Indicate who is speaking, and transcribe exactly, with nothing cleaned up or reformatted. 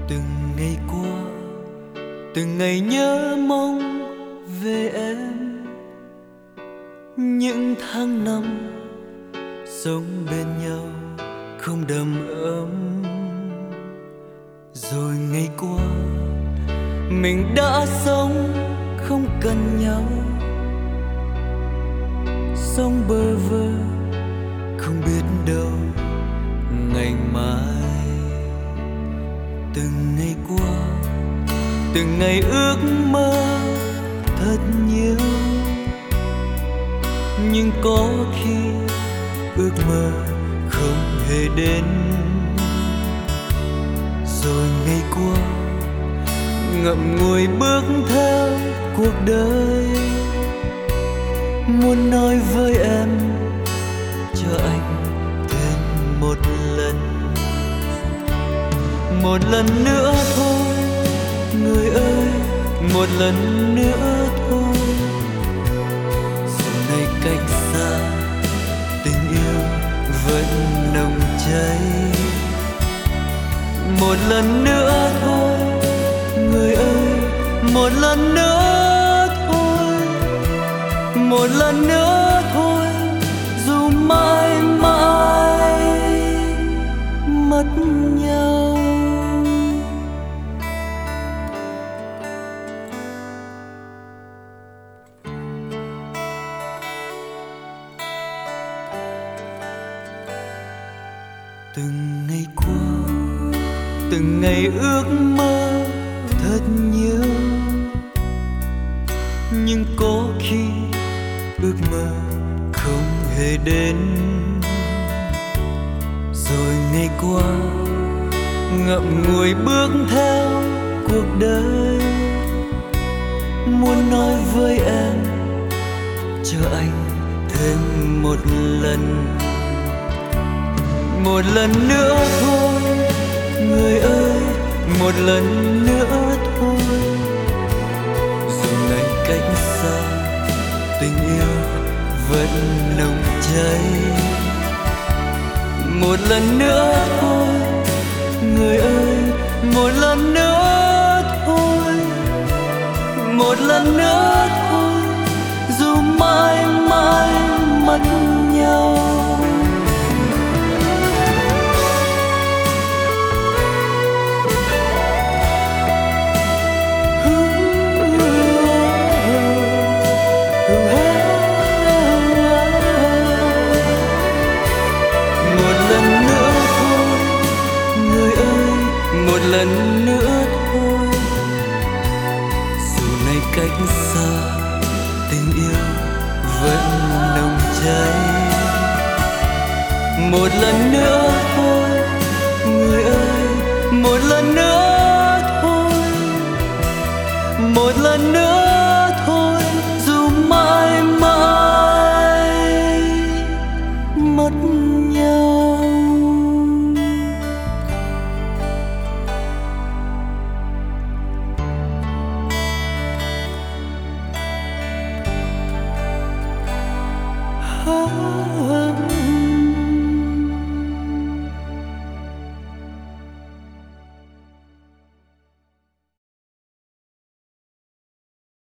Speaker 1: Từng ngày qua, từng ngày nhớ mong về em. Những tháng năm sống bên nhau không đầm ấm. Rồi ngày qua mình đã sống không cần nhau, sống bơ vơ không biết đâu ngày mai. Từng ngày qua, từng ngày ước mơ thật nhiều, nhưng có khi ước mơ không hề đến. Rồi ngày qua ngậm ngùi bước theo cuộc đời, muốn nói với em cho anh thêm một lần. Một lần nữa thôi người ơi, một lần nữa thôi. Dù này cách xa, tình yêu vẫn nồng cháy. Một lần nữa thôi người ơi, một lần nữa thôi. Một lần nữa thôi, dù mãi mãi mất nhau. Từng ngày qua, từng ngày ước mơ thật nhiều, nhưng có khi ước mơ không hề đến. Rồi ngày qua ngậm ngùi bước theo cuộc đời, muốn nói với em cho anh thêm một lần. Một lần nữa thôi người ơi, một lần nữa thôi. Dù ngày cách xa, tình yêu vẫn nồng cháy. Một lần nữa thôi người ơi, một lần nữa thôi. Một lần nữa thôi, dù mãi mãi mất nhau. Một lần nữa thôi, dù này cách xa, tình yêu vẫn nồng cháy. Một lần nữa thôi người ơi, một lần nữa thôi. Một lần nữa